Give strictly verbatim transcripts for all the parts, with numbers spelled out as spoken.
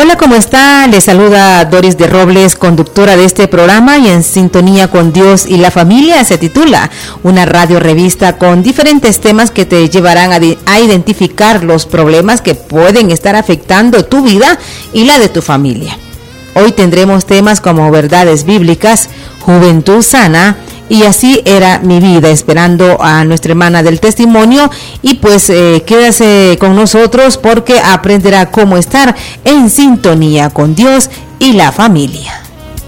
Hola, ¿cómo está? Le saluda Doris de Robles, conductora de este programa, y En Sintonía con Dios y la Familia se titula una radio revista con diferentes temas que te llevarán a, de, a identificar los problemas que pueden estar afectando tu vida y la de tu familia. Hoy tendremos temas como verdades bíblicas, juventud sana, y así era mi vida, esperando a nuestra hermana del testimonio. Y pues eh, quédase con nosotros porque aprenderá cómo estar en sintonía con Dios y la familia.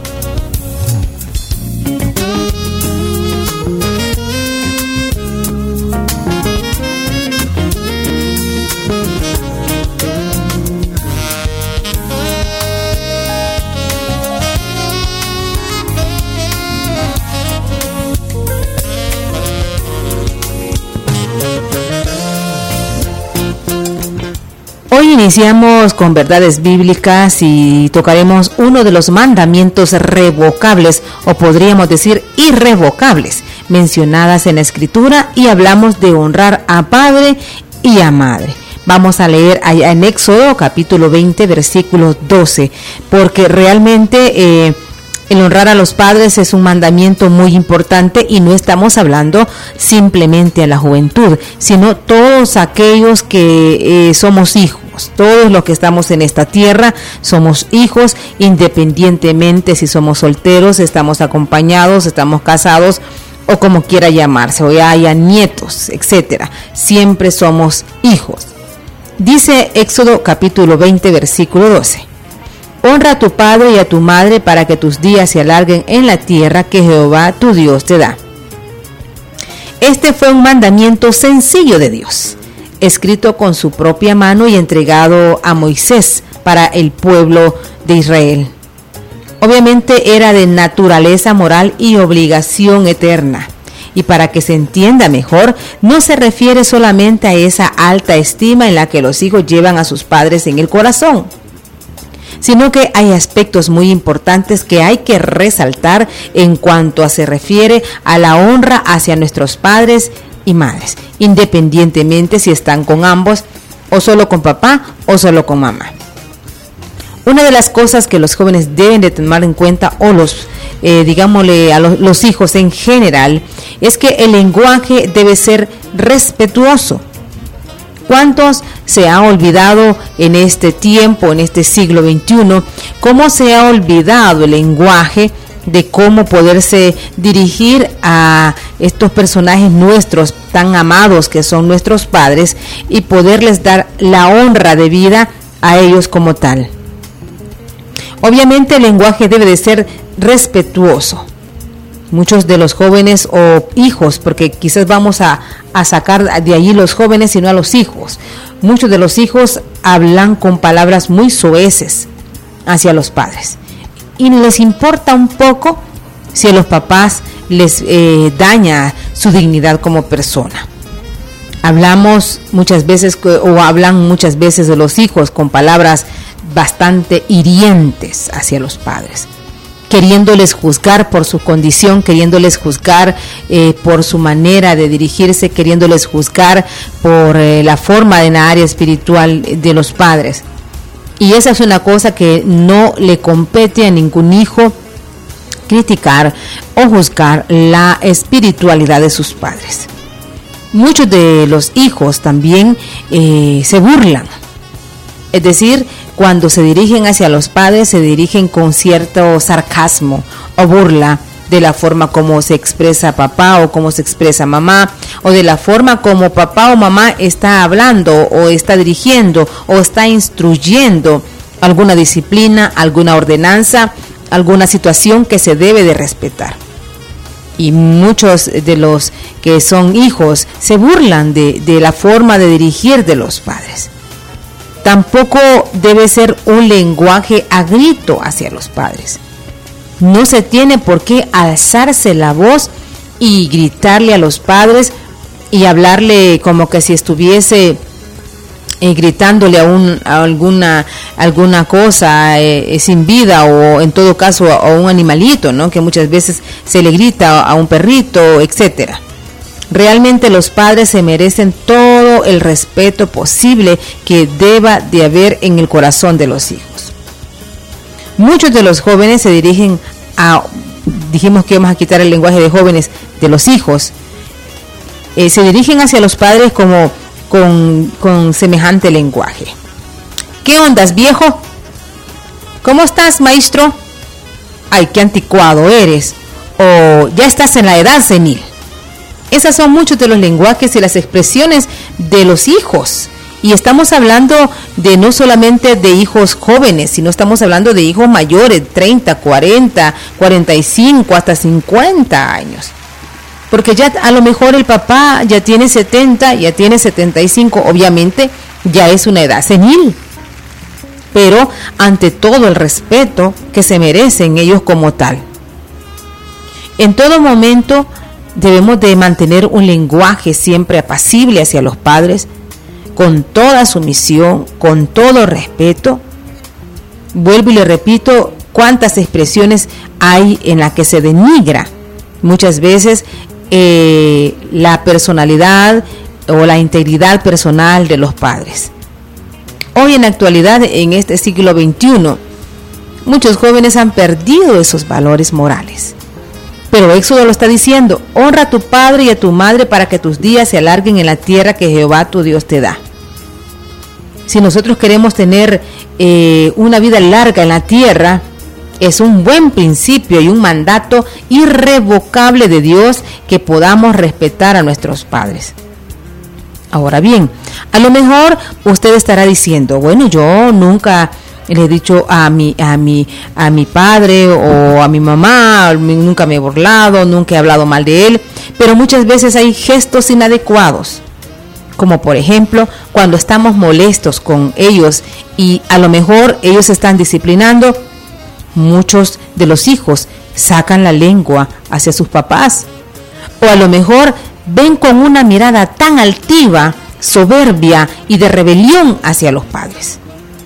Hoy iniciamos con verdades bíblicas y tocaremos uno de los mandamientos revocables, o podríamos decir irrevocables, mencionadas en la Escritura, y hablamos de honrar a padre y a madre. Vamos a leer allá en Éxodo capítulo veinte, versículo doce, porque realmente eh, el honrar a los padres es un mandamiento muy importante, y no estamos hablando simplemente a la juventud, sino todos aquellos que eh, somos hijos. Todos los que estamos en esta tierra somos hijos, independientemente si somos solteros, estamos acompañados, estamos casados o como quiera llamarse, o ya haya nietos, etcétera. Siempre somos hijos. Dice Éxodo capítulo veinte, versículo doce. Honra a tu padre y a tu madre para que tus días se alarguen en la tierra que Jehová tu Dios te da. Este fue un mandamiento sencillo de Dios, escrito con su propia mano y entregado a Moisés para el pueblo de Israel. Obviamente era de naturaleza moral y obligación eterna. Y para que se entienda mejor, no se refiere solamente a esa alta estima en la que los hijos llevan a sus padres en el corazón, sino que hay aspectos muy importantes que hay que resaltar en cuanto a se refiere a la honra hacia nuestros padres y madres, independientemente si están con ambos, o solo con papá o solo con mamá. Una de las cosas que los jóvenes deben de tomar en cuenta, o los, eh, digámosle a los, los hijos en general, es que el lenguaje debe ser respetuoso. ¿Cuántos se ha olvidado en este tiempo, en este siglo veintiuno, cómo se ha olvidado el lenguaje de cómo poderse dirigir a estos personajes nuestros tan amados que son nuestros padres, y poderles dar la honra de vida a ellos como tal? Obviamente el lenguaje debe de ser respetuoso. Muchos de los jóvenes o hijos, porque quizás vamos a, a sacar de allí los jóvenes y no a los hijos, muchos de los hijos hablan con palabras muy soeces hacia los padres, y les importa un poco si a los papás les eh, daña su dignidad como persona. Hablamos muchas veces, o hablan muchas veces de los hijos con palabras bastante hirientes hacia los padres, queriéndoles juzgar por su condición, queriéndoles juzgar eh, por su manera de dirigirse, queriéndoles juzgar por eh, la forma en la área espiritual de los padres. Y esa es una cosa que no le compete a ningún hijo, criticar o juzgar la espiritualidad de sus padres. Muchos de los hijos también eh, se burlan, es decir, cuando se dirigen hacia los padres, se dirigen con cierto sarcasmo o burla de la forma como se expresa papá o como se expresa mamá, o de la forma como papá o mamá está hablando o está dirigiendo o está instruyendo alguna disciplina, alguna ordenanza, alguna situación que se debe de respetar. Y muchos de los que son hijos se burlan de, de la forma de dirigir de los padres. Tampoco debe ser un lenguaje a grito hacia los padres. No se tiene por qué alzarse la voz y gritarle a los padres y hablarle como que si estuviese eh, gritándole a, un, a alguna, alguna cosa eh, sin vida, o en todo caso a, a un animalito, ¿no? Que muchas veces se le grita a un perrito, etcétera. Realmente los padres se merecen todo el respeto posible que deba de haber en el corazón de los hijos. Muchos de los jóvenes se dirigen a, dijimos que íbamos a quitar el lenguaje de jóvenes, de los hijos, eh, se dirigen hacia los padres como con, con semejante lenguaje. ¿Qué ondas, viejo? ¿Cómo estás, maestro? Ay, qué anticuado eres. O ya estás en la edad senil. Esas son muchos de los lenguajes y las expresiones de los hijos. Y estamos hablando de no solamente de hijos jóvenes, sino estamos hablando de hijos mayores, treinta, cuarenta, cuarenta y cinco, hasta cincuenta años. Porque ya a lo mejor el papá ya tiene setenta, ya tiene setenta y cinco, obviamente ya es una edad senil. Pero ante todo el respeto que se merecen ellos como tal. En todo momento debemos de mantener un lenguaje siempre apacible hacia los padres, con toda sumisión, con todo respeto. Vuelvo y le repito, cuántas expresiones hay en las que se denigra muchas veces eh, la personalidad o la integridad personal de los padres. Hoy en la actualidad, en este siglo veintiuno, muchos jóvenes han perdido esos valores morales. Pero Éxodo lo está diciendo: honra a tu padre y a tu madre para que tus días se alarguen en la tierra que Jehová tu Dios te da. Si nosotros queremos tener eh, una vida larga en la tierra, es un buen principio y un mandato irrevocable de Dios que podamos respetar a nuestros padres. Ahora bien, a lo mejor usted estará diciendo: bueno, yo nunca le he dicho a mi, a mi, a mi padre o a mi mamá, nunca me he burlado, nunca he hablado mal de él, pero muchas veces hay gestos inadecuados, como por ejemplo cuando estamos molestos con ellos y a lo mejor ellos están disciplinando. Muchos de los hijos sacan la lengua hacia sus papás, o a lo mejor ven con una mirada tan altiva, soberbia y de rebelión hacia los padres,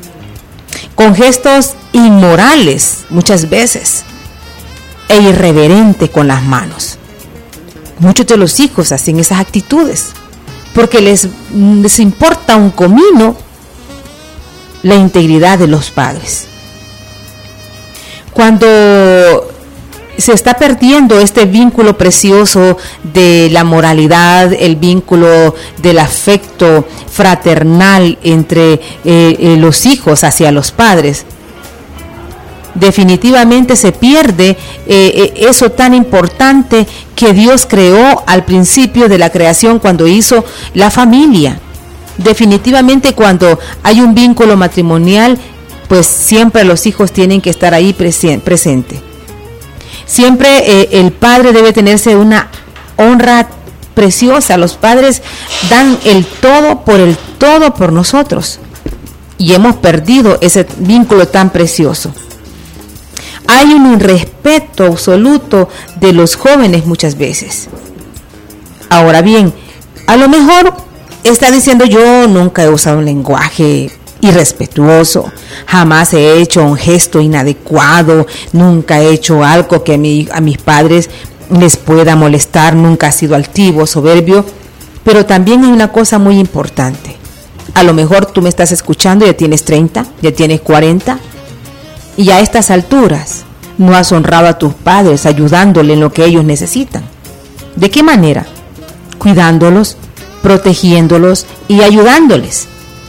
con gestos inmorales muchas veces e irreverente con las manos. Muchos de los hijos hacen esas actitudes porque les, les importa un comino la integridad de los padres. Cuando se está perdiendo este vínculo precioso de la moralidad, el vínculo del afecto fraternal entre eh, eh, los hijos hacia los padres, definitivamente se pierde eh, eso tan importante que Dios creó al principio de la creación cuando hizo la familia. Definitivamente cuando hay un vínculo matrimonial, pues siempre los hijos tienen que estar ahí presentes. Siempre eh, el padre debe tenerse una honra preciosa. Los padres dan el todo por el todo por nosotros. Y hemos perdido ese vínculo tan precioso. Hay un irrespeto absoluto de los jóvenes muchas veces. Ahora bien, a lo mejor está diciendo: yo nunca he usado un lenguaje irrespetuoso, jamás he hecho un gesto inadecuado, nunca he hecho algo que a, mi, a mis padres les pueda molestar, nunca he sido altivo, soberbio. Pero también hay una cosa muy importante. A lo mejor tú me estás escuchando, ya tienes treinta, ya tienes cuarenta, y a estas alturas no has honrado a tus padres ayudándole en lo que ellos necesitan. ¿De qué manera? Cuidándolos, protegiéndolos y ayudándoles.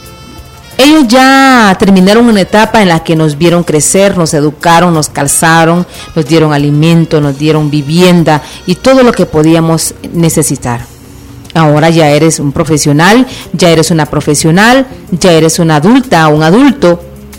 Ellos ya terminaron una etapa en la que nos vieron crecer, nos educaron, nos calzaron, nos dieron alimento, nos dieron vivienda y todo lo que podíamos necesitar. Ahora ya eres un profesional, ya eres una profesional, ya eres una adulta o un adulto.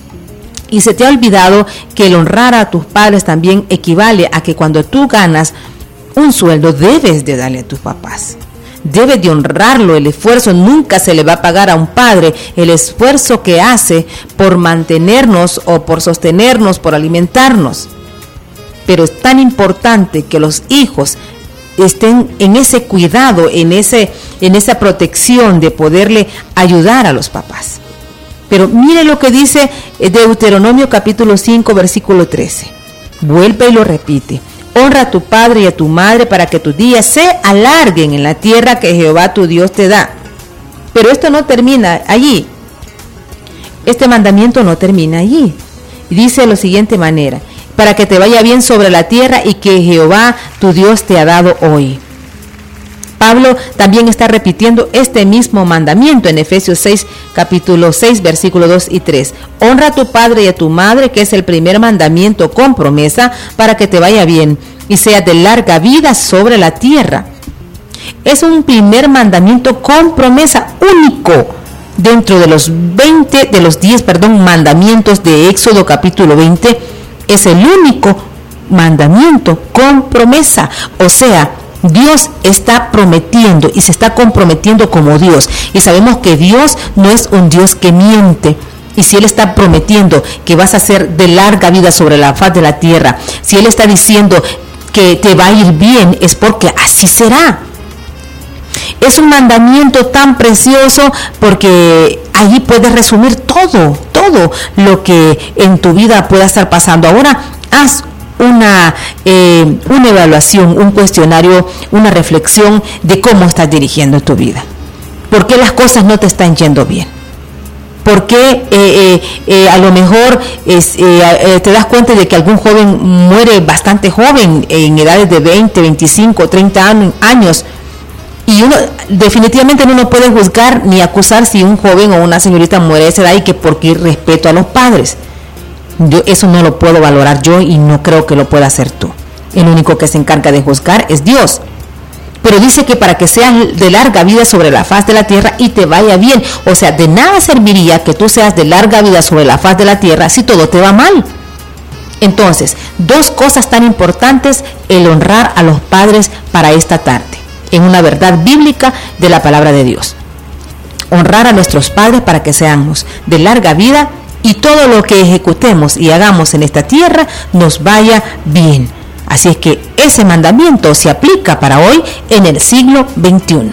Y se te ha olvidado que el honrar a tus padres también equivale a que cuando tú ganas un sueldo debes de darle a tus papás. Debes de honrarlo. El esfuerzo nunca se le va a pagar a un padre, el esfuerzo que hace por mantenernos o por sostenernos, por alimentarnos. Pero es tan importante que los hijos estén en ese cuidado, en ese, en esa protección de poderle ayudar a los papás. Pero mire lo que dice Deuteronomio capítulo cinco, versículo trece. Vuelve y lo repite: honra a tu padre y a tu madre para que tus días se alarguen en la tierra que Jehová tu Dios te da. Pero esto no termina allí. Este mandamiento no termina allí. Y dice de la siguiente manera: para que te vaya bien sobre la tierra y que Jehová tu Dios te ha dado hoy. Pablo también está repitiendo este mismo mandamiento en Efesios seis, capítulo seis, versículos dos y tres. Honra a tu padre y a tu madre, que es el primer mandamiento con promesa, para que te vaya bien y seas de larga vida sobre la tierra. Es un primer mandamiento con promesa único dentro de los veinte, de los diez, perdón, mandamientos de Éxodo capítulo veinte. Es el único mandamiento con promesa. O sea, Dios está prometiendo y se está comprometiendo como Dios. Y sabemos que Dios no es un Dios que miente. Y si Él está prometiendo que vas a ser de larga vida sobre la faz de la tierra, si Él está diciendo que te va a ir bien, es porque así será. Es un mandamiento tan precioso porque allí puedes resumir todo, todo lo que en tu vida pueda estar pasando. Ahora, haz una, eh, una evaluación, un cuestionario, una reflexión de cómo estás dirigiendo tu vida. ¿Por qué las cosas no te están yendo bien? ¿Por qué eh, eh, eh, a lo mejor es, eh, eh, te das cuenta de que algún joven muere bastante joven, en edades de veinte, veinticinco, treinta años? Y uno definitivamente no puede juzgar ni acusar si un joven o una señorita muere de esa edad y que porque hay respeto a los padres. Yo eso no lo puedo valorar yo y no creo que lo pueda hacer tú. El único que se encarga de juzgar es Dios. Pero dice que para que seas de larga vida sobre la faz de la tierra y te vaya bien. O sea, de nada serviría que tú seas de larga vida sobre la faz de la tierra si todo te va mal. Entonces, dos cosas tan importantes el honrar a los padres para esta tarde, en una verdad bíblica de la palabra de Dios. Honrar a nuestros padres para que seamos de larga vida y todo lo que ejecutemos y hagamos en esta tierra nos vaya bien. Así es que ese mandamiento se aplica para hoy en el siglo veintiuno.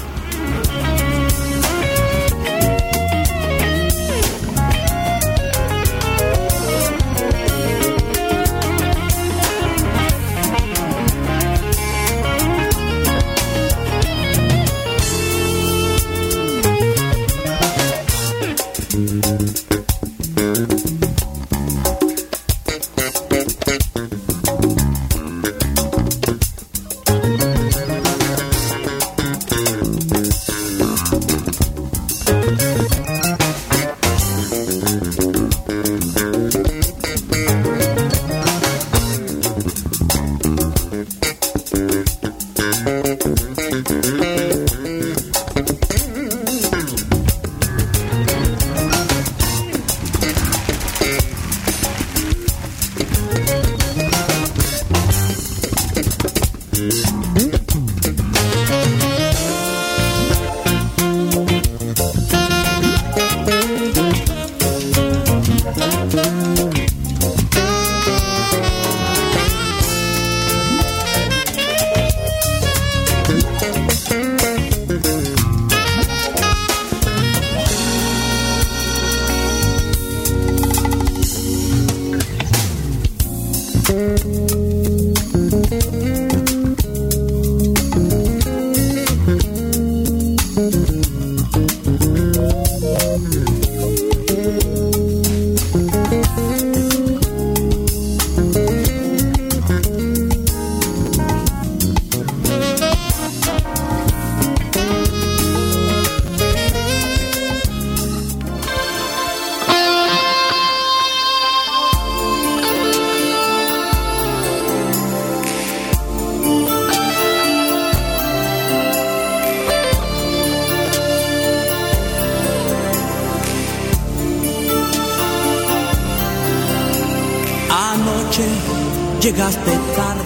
Llegaste tarde.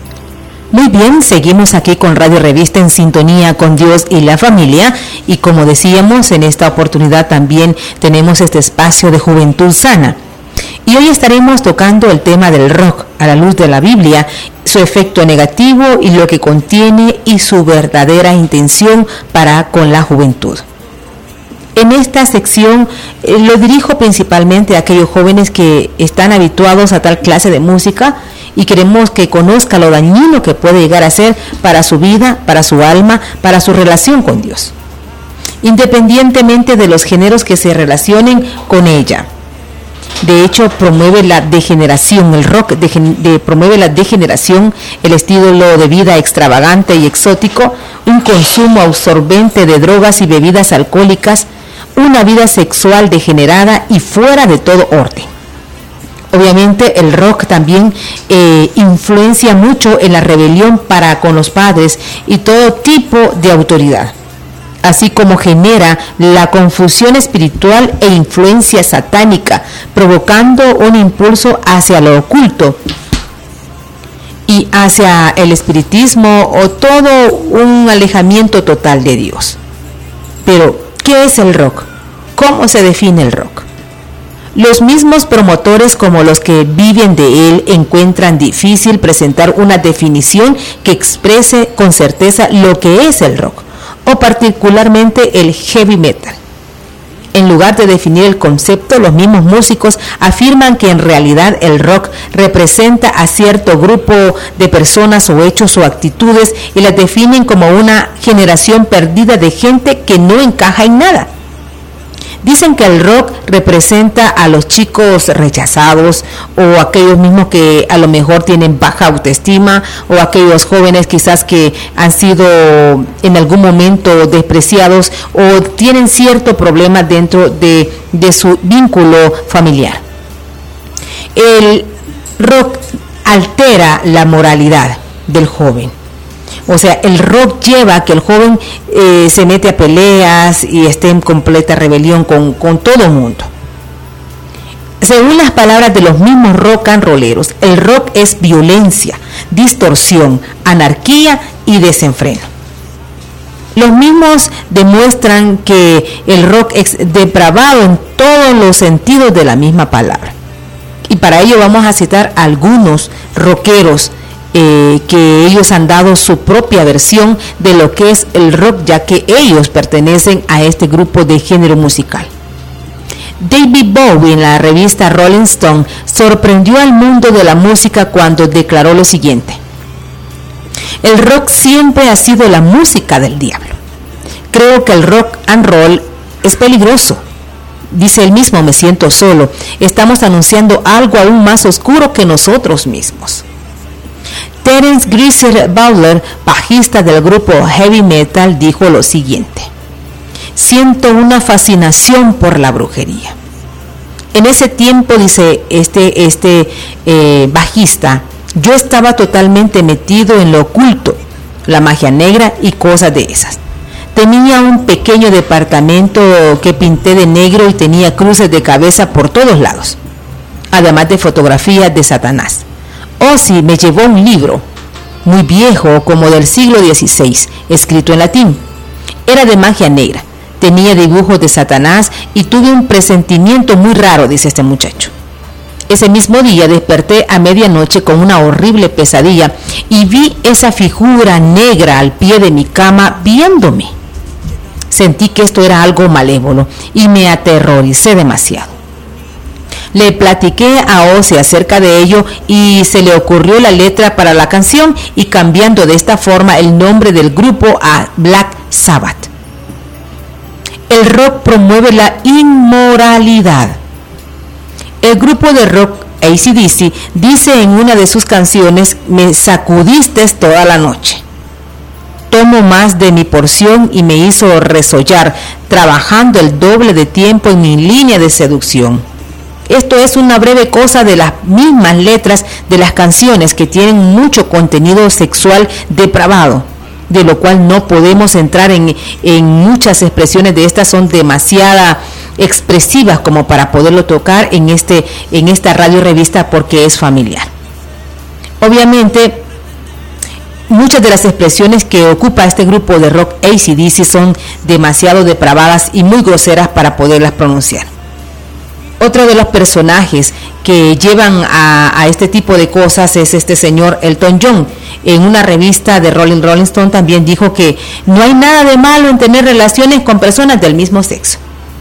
Muy bien, seguimos aquí con Radio Revista en sintonía con Dios y la familia, y como decíamos, en esta oportunidad también tenemos este espacio de Juventud Sana. Y hoy estaremos tocando el tema del rock a la luz de la Biblia, su efecto negativo y lo que contiene y su verdadera intención para con la juventud. En esta sección eh, lo dirijo principalmente a aquellos jóvenes que están habituados a tal clase de música y queremos que conozca lo dañino que puede llegar a ser para su vida, para su alma, para su relación con Dios, independientemente de los géneros que se relacionen con ella. De hecho, promueve la degeneración. El rock de, de, promueve la degeneración, el estilo de vida extravagante y exótico, un consumo absorbente de drogas y bebidas alcohólicas, una vida sexual degenerada y fuera de todo orden. Obviamente el rock también eh, influencia mucho en la rebelión para con los padres y todo tipo de autoridad, así como genera la confusión espiritual e influencia satánica, provocando un impulso hacia lo oculto y hacia el espiritismo o todo un alejamiento total de Dios. Pero, ¿qué es el rock? ¿Cómo se define el rock? Los mismos promotores como los que viven de él encuentran difícil presentar una definición que exprese con certeza lo que es el rock, o particularmente el heavy metal. En lugar de definir el concepto, los mismos músicos afirman que en realidad el rock representa a cierto grupo de personas o hechos o actitudes y las definen como una generación perdida de gente que no encaja en nada. Dicen que el rock representa a los chicos rechazados o aquellos mismos que a lo mejor tienen baja autoestima o aquellos jóvenes quizás que han sido en algún momento despreciados o tienen cierto problema dentro de, de su vínculo familiar. El rock altera la moralidad del joven. O sea, el rock lleva a que el joven eh, se mete a peleas y esté en completa rebelión con, con todo el mundo. Según las palabras de los mismos rock and rolleros, el rock es violencia, distorsión, anarquía y desenfreno. Los mismos demuestran que el rock es depravado en todos los sentidos de la misma palabra. Y para ello vamos a citar a algunos rockeros Eh, que ellos han dado su propia versión de lo que es el rock, ya que ellos pertenecen a este grupo de género musical. David Bowie, en la revista Rolling Stone, sorprendió al mundo de la música cuando declaró lo siguiente: el rock siempre ha sido la música del diablo. Creo que el rock and roll es peligroso. Dice él mismo: me siento solo. Estamos anunciando algo aún más oscuro que nosotros mismos. Terence Greaser Butler, bajista del grupo heavy metal, dijo lo siguiente: siento una fascinación por la brujería. En ese tiempo, dice este, este eh, bajista, yo estaba totalmente metido en lo oculto, la magia negra y cosas de esas. Tenía un pequeño departamento que pinté de negro y tenía cruces de cabeza por todos lados, además de fotografías de Satanás. Ozzy me llevó un libro muy viejo, como del siglo dieciséis, escrito en latín. Era de magia negra, tenía dibujos de Satanás y tuve un presentimiento muy raro, dice este muchacho. Ese mismo día desperté a medianoche con una horrible pesadilla y vi esa figura negra al pie de mi cama viéndome. Sentí que esto era algo malévolo y me aterroricé demasiado. Le platiqué a Ozzy acerca de ello y se le ocurrió la letra para la canción y cambiando de esta forma el nombre del grupo a Black Sabbath. El rock promueve la inmoralidad. El grupo de rock A C D C dice en una de sus canciones: me sacudiste toda la noche. Tomo más de mi porción y me hizo resollar, trabajando el doble de tiempo en mi línea de seducción. Esto es una breve cosa de las mismas letras de las canciones que tienen mucho contenido sexual depravado, de lo cual no podemos entrar en, en muchas expresiones de estas, son demasiado expresivas como para poderlo tocar en, este, en esta radio revista porque es familiar. Obviamente, muchas de las expresiones que ocupa este grupo de rock A C D C son demasiado depravadas y muy groseras para poderlas pronunciar. Otro de los personajes que llevan a, a este tipo de cosas es este señor Elton John. En una revista de Rolling, Rolling Stone también dijo que no hay nada de malo en tener relaciones con personas del mismo sexo.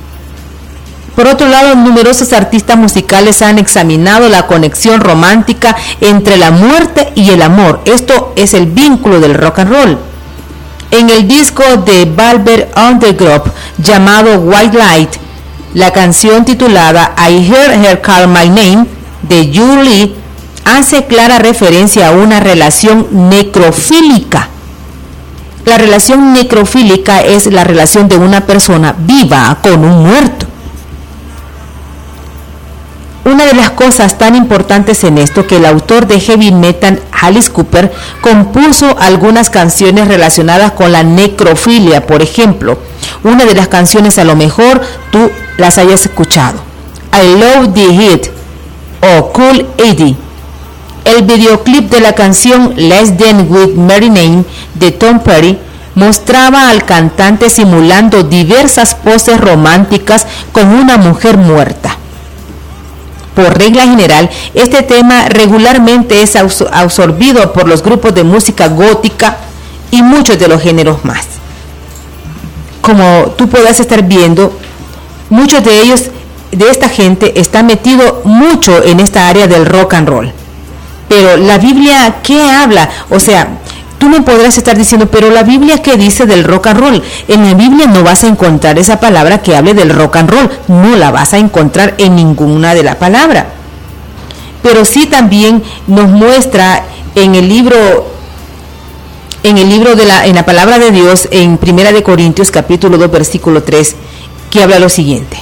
Por otro lado, numerosos artistas musicales han examinado la conexión romántica entre la muerte y el amor. Esto es el vínculo del rock and roll. En el disco de Velvet Underground llamado White Light, La canción titulada I Heard Her Call My Name de Yu Lee hace clara referencia a una relación necrofílica. La relación necrofílica es la relación de una persona viva con un muerto. Una de las cosas tan importantes en esto que el autor de heavy metal Alice Cooper compuso algunas canciones relacionadas con la necrofilia. Por ejemplo, una de las canciones, a lo mejor tú las hayas escuchado, I Love the Heat o Cool Eddie. El videoclip de la canción Less Than with Mary Name de Tom Petty mostraba al cantante simulando diversas poses románticas con una mujer muerta. Por regla general, este tema regularmente es absorbido por los grupos de música gótica y muchos de los géneros más. Como tú podrás estar viendo, muchos de ellos, de esta gente, está metido mucho en esta área del rock and roll. Pero la Biblia, ¿qué habla? O sea, tú me podrás estar diciendo, pero la Biblia, ¿qué dice del rock and roll? En la Biblia no vas a encontrar esa palabra que hable del rock and roll, no la vas a encontrar en ninguna de las palabras. Pero sí también nos muestra en el libro, en el libro de la, en la palabra de Dios, en Primera de Corintios capítulo dos versículo tres, que habla lo siguiente: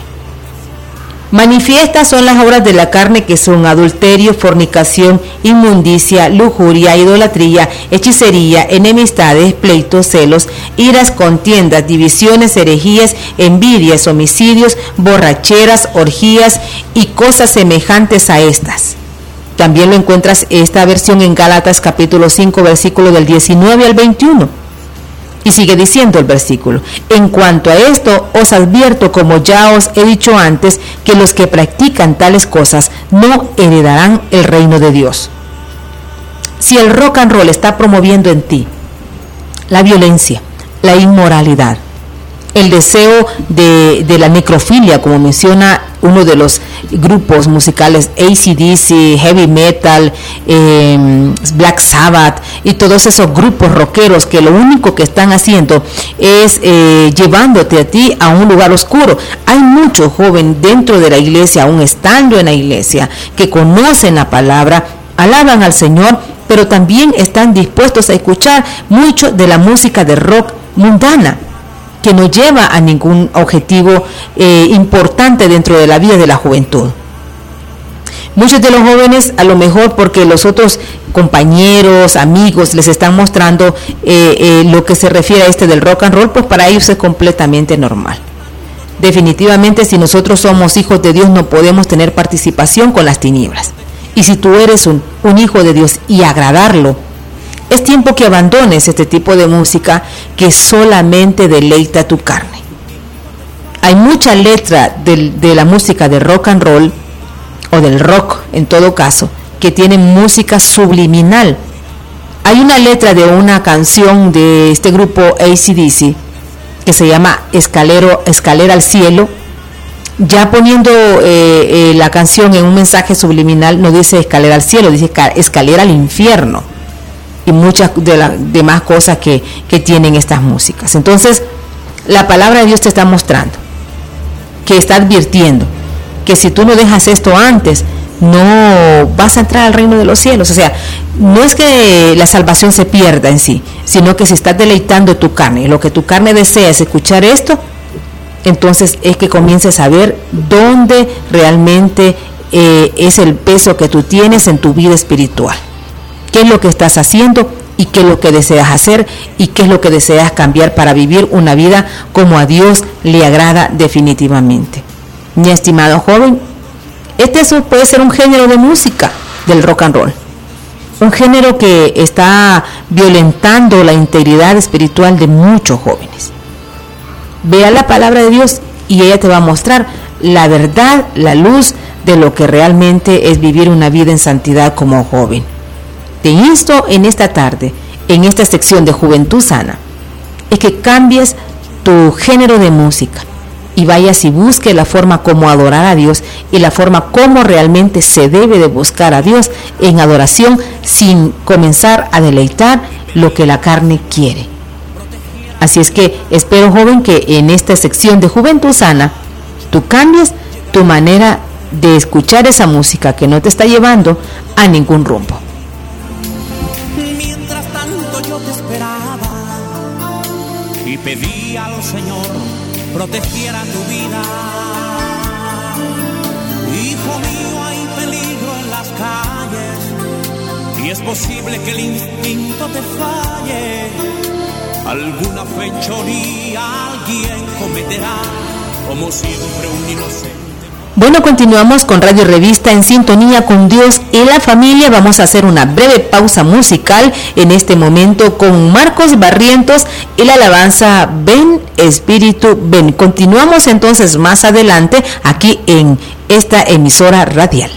manifiestas son las obras de la carne, que son adulterio, fornicación, inmundicia, lujuria, idolatría, hechicería, enemistades, pleitos, celos, iras, contiendas, divisiones, herejías, envidias, homicidios, borracheras, orgías y cosas semejantes a estas. También lo encuentras esta versión en Gálatas capítulo cinco, versículo del diecinueve al veintiuno. Y sigue diciendo el versículo: en cuanto a esto, os advierto, como ya os he dicho antes, que los que practican tales cosas no heredarán el reino de Dios. Si el rock and roll está promoviendo en ti la violencia, la inmoralidad, el deseo de, de la necrofilia, como menciona uno de los grupos musicales, A C D C, Heavy Metal, eh, Black Sabbath y todos esos grupos rockeros que lo único que están haciendo es eh, llevándote a ti a un lugar oscuro. Hay muchos jóvenes dentro de la iglesia, aún estando en la iglesia, que conocen la palabra, alaban al Señor, pero también están dispuestos a escuchar mucho de la música de rock mundana, que no lleva a ningún objetivo eh, importante dentro de la vida de la juventud. Muchos de los jóvenes, a lo mejor porque los otros compañeros, amigos les están mostrando eh, eh, lo que se refiere a este del rock and roll, pues para ellos es completamente normal. Definitivamente, si nosotros somos hijos de Dios, no podemos tener participación con las tinieblas. Y si tú eres un, un hijo de Dios y agradarlo, es tiempo que abandones este tipo de música que solamente deleita tu carne. Hay mucha letra de, de la música de rock and roll, o del rock en todo caso, que tiene música subliminal. Hay una letra de una canción de este grupo A C D C que se llama Escalero, Escalera al Cielo. Ya poniendo eh, eh, la canción en un mensaje subliminal, no dice escalera al cielo, dice escalera al infierno. Y muchas de las demás cosas que, que tienen estas músicas. Entonces, la palabra de Dios te está mostrando, que está advirtiendo, que si tú no dejas esto antes, no vas a entrar al reino de los cielos. O sea, no es que la salvación se pierda en sí, sino que si estás deleitando tu carne, lo que tu carne desea es escuchar esto, entonces es que comiences a ver dónde realmente eh, es el peso que tú tienes en tu vida espiritual. ¿Qué es lo que estás haciendo y qué es lo que deseas hacer y qué es lo que deseas cambiar para vivir una vida como a Dios le agrada definitivamente? Mi estimado joven, este puede ser un género de música del rock and roll, un género que está violentando la integridad espiritual de muchos jóvenes. Vea la palabra de Dios y ella te va a mostrar la verdad, la luz de lo que realmente es vivir una vida en santidad como joven. Te insto en esta tarde, en esta sección de Juventud Sana, es que cambies tu género de música y vayas y busques la forma como adorar a Dios y la forma como realmente se debe de buscar a Dios en adoración, sin comenzar a deleitar lo que la carne quiere. Así es que espero, joven, que en esta sección de Juventud Sana tú cambies tu manera de escuchar esa música que no te está llevando a ningún rumbo. Mientras tanto yo te esperaba y pedía al Señor protegiera tu vida. Hijo mío, hay peligro en las calles y es posible que el instinto te falle. Alguna fechoría alguien cometerá, como siempre un inocente. Bueno, continuamos con Radio Revista en sintonía con Dios y la familia. Vamos a hacer una breve pausa musical en este momento con Marcos Barrientos y la alabanza Ven Espíritu Ven. Continuamos entonces más adelante aquí en esta emisora radial.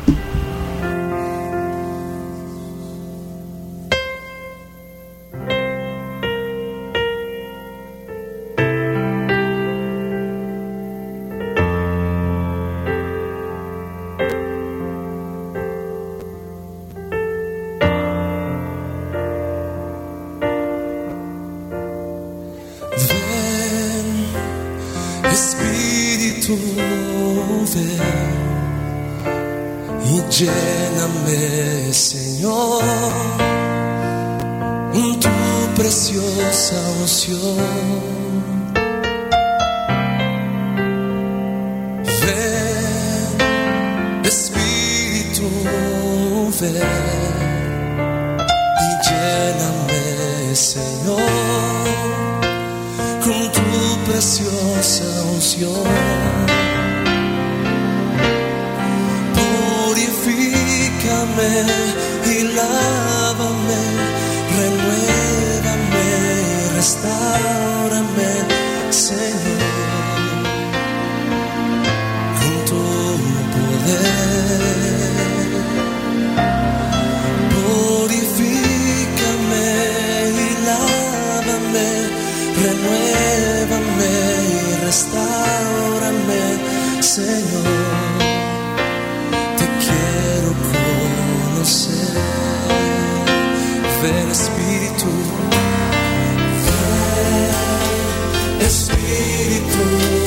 Lléname, Señor, en tu preciosa unción. Ven, Espíritu, ven y lléname, Señor, con tu preciosa unción. Y lávame, renuévame, restáurame, Señor, con tu poder. Purifícame y lávame, renuévame y restáurame, Señor. Ven Espíritu, ven Espíritu,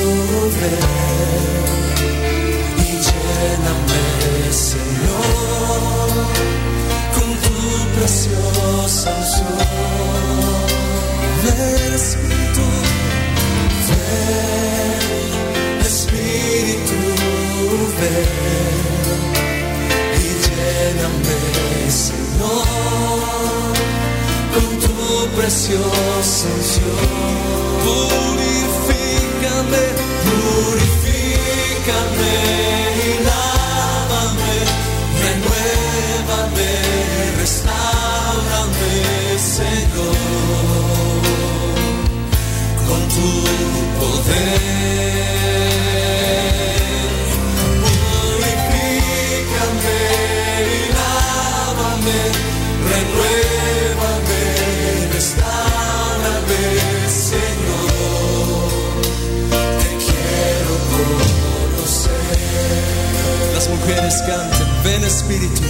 ven y lléname, Señor, con tu preciosa unción. Ven Espíritu, ven Espíritu, ven y lléname, Señor, con tu preciosa unción. Purifícame, purifícame y lávame, renuévame, restáurame, Señor, con tu poder. Purifícame y lávame, renuévame, restáurame, Señor, te quiero conocer. Las mujeres canten, ven Espíritu.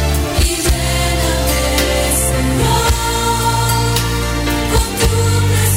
Con tu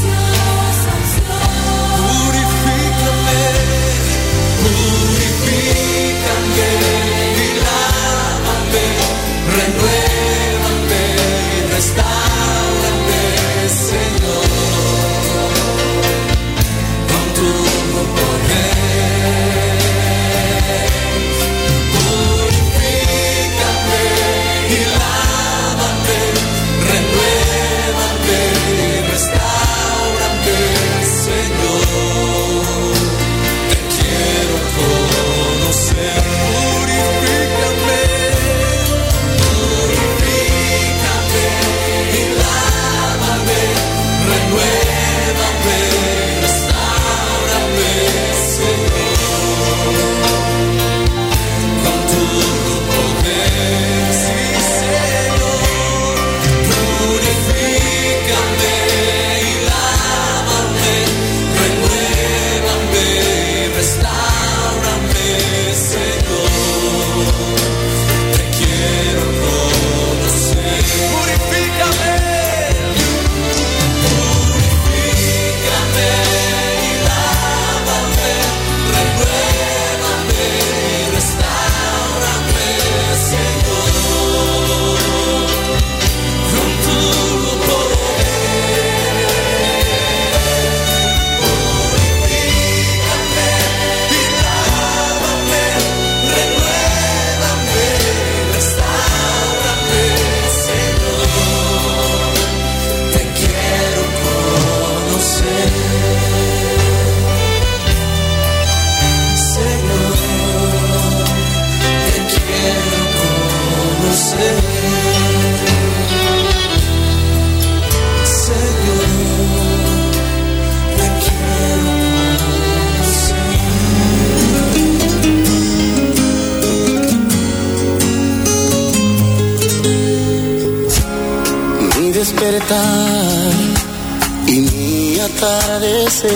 despertar y mi atardecer,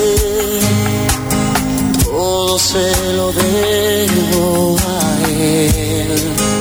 todo se lo debo a Él.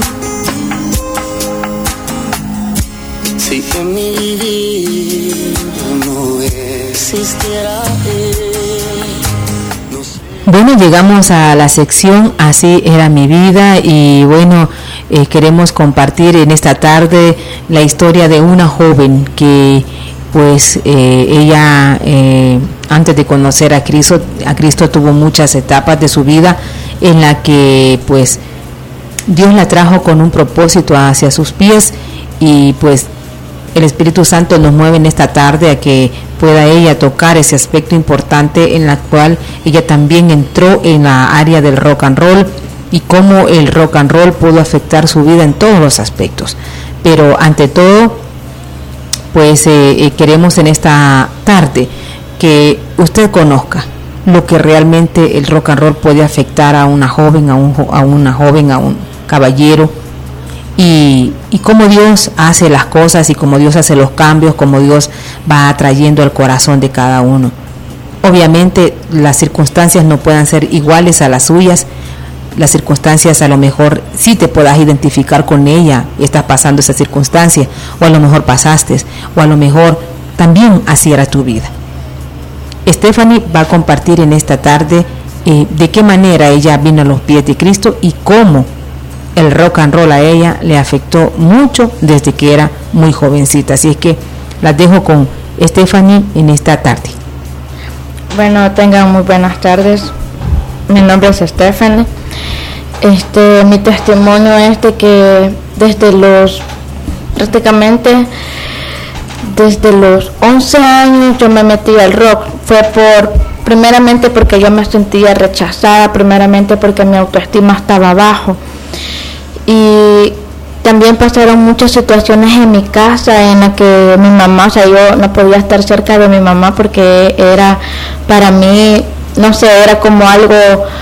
Si en mi vivir no existiera Él, no sé. Bueno, llegamos a la sección Así era mi vida y bueno, eh, queremos compartir en esta tarde la historia de una joven que pues eh, ella eh, antes de conocer a Cristo, a Cristo tuvo muchas etapas de su vida en la que pues Dios la trajo con un propósito hacia sus pies y pues el Espíritu Santo nos mueve en esta tarde a que pueda ella tocar ese aspecto importante en la cual ella también entró en la área del rock and roll y cómo el rock and roll pudo afectar su vida en todos los aspectos. Pero ante todo, pues eh, eh, queremos en esta tarde que usted conozca lo que realmente el rock and roll puede afectar a una joven, a, un, a una joven, a un caballero, y, y cómo Dios hace las cosas y cómo Dios hace los cambios, cómo Dios va atrayendo al corazón de cada uno. Obviamente las circunstancias no puedan ser iguales a las suyas, las circunstancias a lo mejor sí te puedas identificar con ella, estás pasando esa circunstancia, o a lo mejor pasaste, o a lo mejor también así era tu vida. Stephanie va a compartir en esta tarde eh, de qué manera ella vino a los pies de Cristo y cómo el rock and roll a ella le afectó mucho desde que era muy jovencita. Así es que las dejo con Stephanie en esta tarde. Bueno, tengan muy buenas tardes. Mi nombre es Stephanie. Este, mi testimonio es de que desde los prácticamente desde los once años yo me metí al rock. Fue por primeramente porque yo me sentía rechazada, primeramente porque mi autoestima estaba bajo. Y también pasaron muchas situaciones en mi casa en las que mi mamá, o sea, yo no podía estar cerca de mi mamá porque era para mí, no sé, era como algo,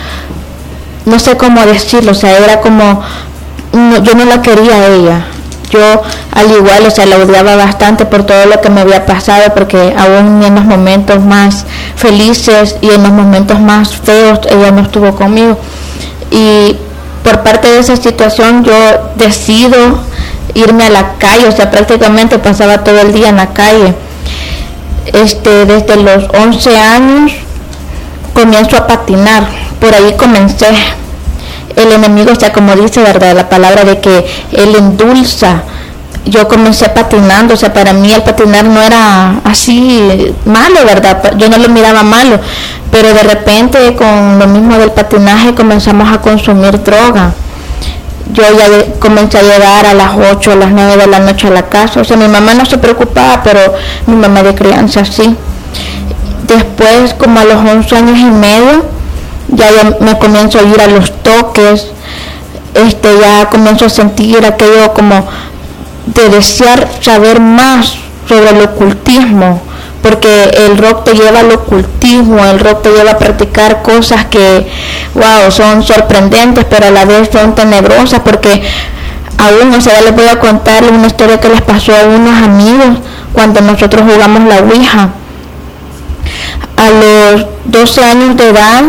no sé cómo decirlo, o sea, era como, no, yo no la quería a ella. Yo al igual, o sea, la odiaba bastante por todo lo que me había pasado, porque aún en los momentos más felices y en los momentos más feos ella no estuvo conmigo. Y por parte de esa situación yo decido irme a la calle, o sea, prácticamente pasaba todo el día en la calle. Este, desde los once años comienzo a patinar, por ahí comencé. El enemigo, o sea, como dice, ¿verdad?, la palabra de que él endulza. Yo comencé patinando, o sea, para mí el patinar no era así malo, ¿verdad? Yo no lo miraba malo, pero de repente con lo mismo del patinaje comenzamos a consumir droga. Yo ya de, comencé a llegar a las ocho, a las nueve de la noche a la casa, o sea, mi mamá no se preocupaba, pero mi mamá de crianza sí. Después, como a los once años y medio, ya yo me comienzo a ir a los toques, este, ya comienzo a sentir aquello como de desear saber más sobre el ocultismo, porque el rock te lleva al ocultismo, el rock te lleva a practicar cosas que, wow, son sorprendentes, pero a la vez son tenebrosas, porque aún, o sea, ya les voy a contar una historia que les pasó a unos amigos cuando nosotros jugamos la Ouija. A los doce años de edad,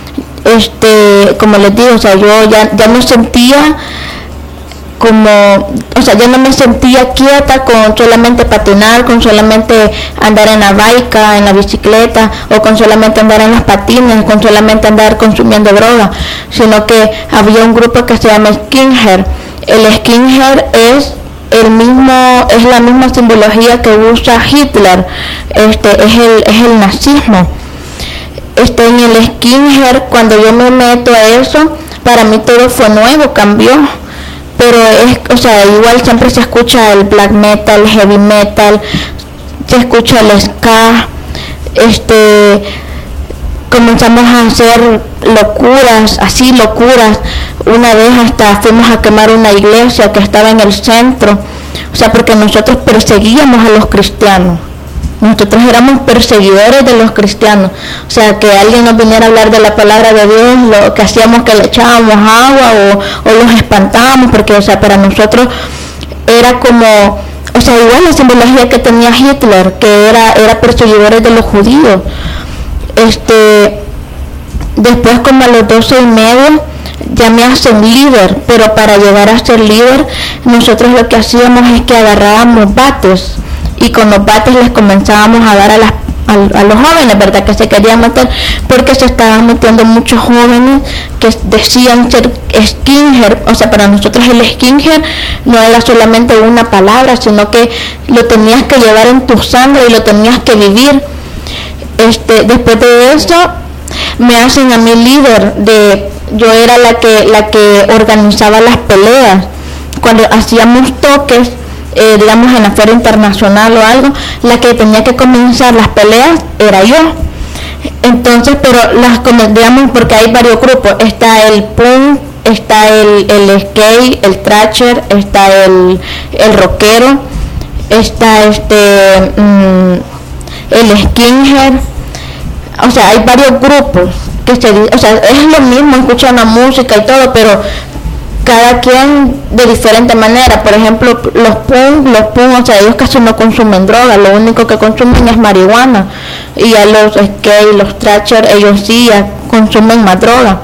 este, como les digo, o sea, yo ya, ya me sentía como, o sea, yo no me sentía quieta con solamente patinar, con solamente andar en la baica, en la bicicleta, o con solamente andar en las patines, con solamente andar consumiendo droga, sino que había un grupo que se llama Skinhead. El Skinhead es el mismo, es la misma simbología que usa Hitler, este, es el, es el nazismo. Este, en el Skinhead, cuando yo me meto a eso, para mí todo fue nuevo, cambió. Pero es, o sea, igual siempre se escucha el black metal, heavy metal, se escucha el ska, este, comenzamos a hacer locuras, así locuras. Una vez hasta fuimos a quemar una iglesia que estaba en el centro, o sea, porque nosotros perseguíamos a los cristianos. Nosotros éramos perseguidores de los cristianos, o sea, que alguien nos viniera a hablar de la palabra de Dios, lo que hacíamos que le echábamos agua o, o los espantábamos, porque, o sea, para nosotros era como o sea, igual la simbología que tenía Hitler, que era, era perseguidores de los judíos. Este, después como a los doce y medio ya me hacen líder, pero para llegar a ser líder nosotros lo que hacíamos es que agarrábamos bates y con los bates les comenzábamos a dar a las A, a los jóvenes, ¿verdad? Que se querían meter, porque se estaban metiendo muchos jóvenes que decían ser skinhead. O sea, para nosotros el skinhead no era solamente una palabra, sino que lo tenías que llevar en tu sangre y lo tenías que vivir. Este, después de eso me hacen a mí líder de, yo era la que la que organizaba las peleas cuando hacíamos toques. Eh, digamos en la feria internacional o algo, la que tenía que comenzar las peleas era yo. Entonces, pero las digamos, porque hay varios grupos, está el punk, está el, el skate, el thrasher, está el, el rockero, está este mmm, el skinhead, o sea, hay varios grupos que se, o sea, es lo mismo, escuchan la música y todo, pero cada quien de diferente manera. Por ejemplo, los punk, los punk, o sea, ellos casi no consumen droga, lo único que consumen es marihuana, y a los skate, los thrasher, ellos sí consumen más droga.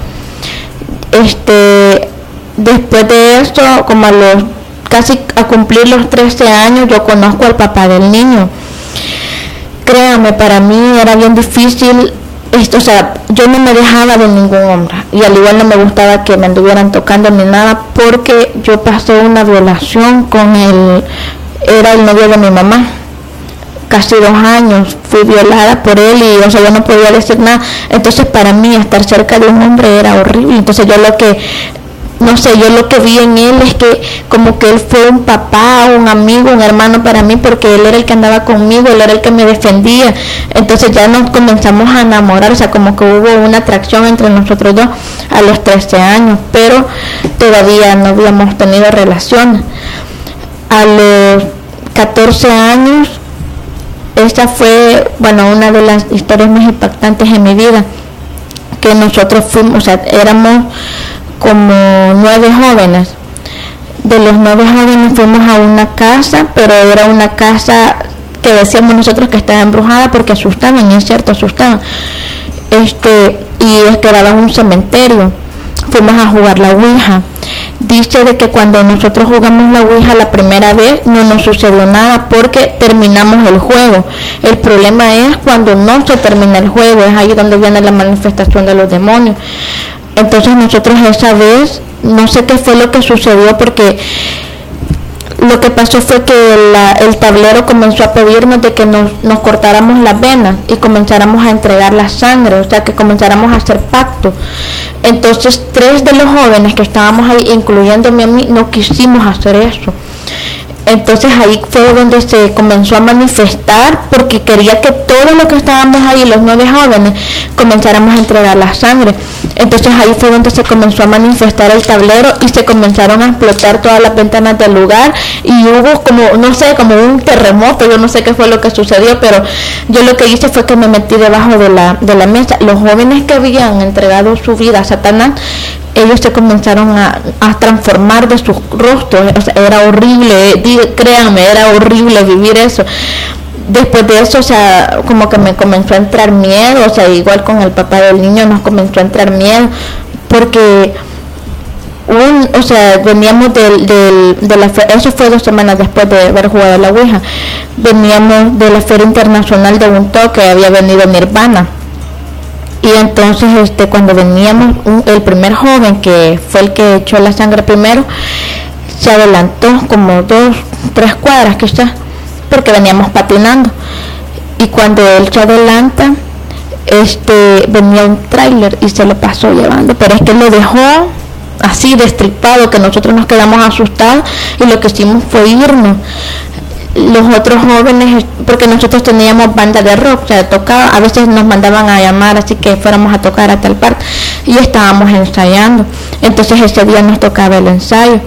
Este, después de eso, como a los casi a cumplir los trece años, yo conozco al papá del niño. Créanme, para mí era bien difícil. Esto, o sea, yo no me dejaba de ningún hombre y al igual no me gustaba que me anduvieran tocando ni nada, porque yo pasé una violación con él, era el novio de mi mamá, casi dos años fui violada por él y, o sea, yo no podía decir nada. Entonces para mí estar cerca de un hombre era horrible. Entonces yo lo que no sé, yo lo que vi en él es que como que él fue un papá, un amigo, un hermano para mí, porque él era el que andaba conmigo, él era el que me defendía. Entonces ya nos comenzamos a enamorar, o sea, como que hubo una atracción entre nosotros dos a los trece años, pero todavía no habíamos tenido relaciones. A los catorce años, esta fue, bueno, una de las historias más impactantes en mi vida, que nosotros fuimos, o sea, éramos como nueve jóvenes. De los nueve jóvenes fuimos a una casa, pero era una casa que decíamos nosotros que estaba embrujada porque asustaban, y es cierto, asustaban. Este, y es que era un cementerio. Fuimos a jugar la ouija. Dice de que cuando nosotros jugamos la ouija la primera vez no nos sucedió nada porque terminamos el juego. El problema es cuando no se termina el juego, es ahí donde viene la manifestación de los demonios. Entonces nosotros esa vez, no sé qué fue lo que sucedió, porque lo que pasó fue que la, el tablero comenzó a pedirnos de que nos, nos cortáramos las venas y comenzáramos a entregar la sangre, o sea, que comenzáramos a hacer pacto. Entonces tres de los jóvenes que estábamos ahí, incluyéndome a mí, no quisimos hacer eso. Entonces ahí fue donde se comenzó a manifestar, porque quería que todos los que estábamos ahí, los nueve jóvenes, comenzáramos a entregar la sangre. Entonces ahí fue donde se comenzó a manifestar el tablero y se comenzaron a explotar todas las ventanas del lugar y hubo como, no sé, como un terremoto. Yo no sé qué fue lo que sucedió, pero yo lo que hice fue que me metí debajo de la, de la mesa. Los jóvenes que habían entregado su vida a Satanás, ellos se comenzaron a, a transformar de sus rostros. O sea, era horrible, eh, créanme, era horrible vivir eso. Después de eso, o sea, como que me comenzó a entrar miedo, o sea, igual con el papá del niño nos comenzó a entrar miedo, porque un, o sea, veníamos del, del, de la feria, eso fue dos semanas después de haber jugado la ouija, veníamos de la Feria Internacional de Bunto, que había venido Nirvana. Y entonces este cuando veníamos, un, el primer joven que fue el que echó la sangre primero, se adelantó como dos, tres cuadras quizás, porque veníamos patinando. Y cuando él se adelanta, este venía un tráiler y se lo pasó llevando, pero es que lo dejó así destripado que nosotros nos quedamos asustados y lo que hicimos fue irnos. Los otros jóvenes, porque nosotros teníamos banda de rock, o sea, tocaba, a veces nos mandaban a llamar así que fuéramos a tocar a tal parte y estábamos ensayando. Entonces ese día nos tocaba el ensayo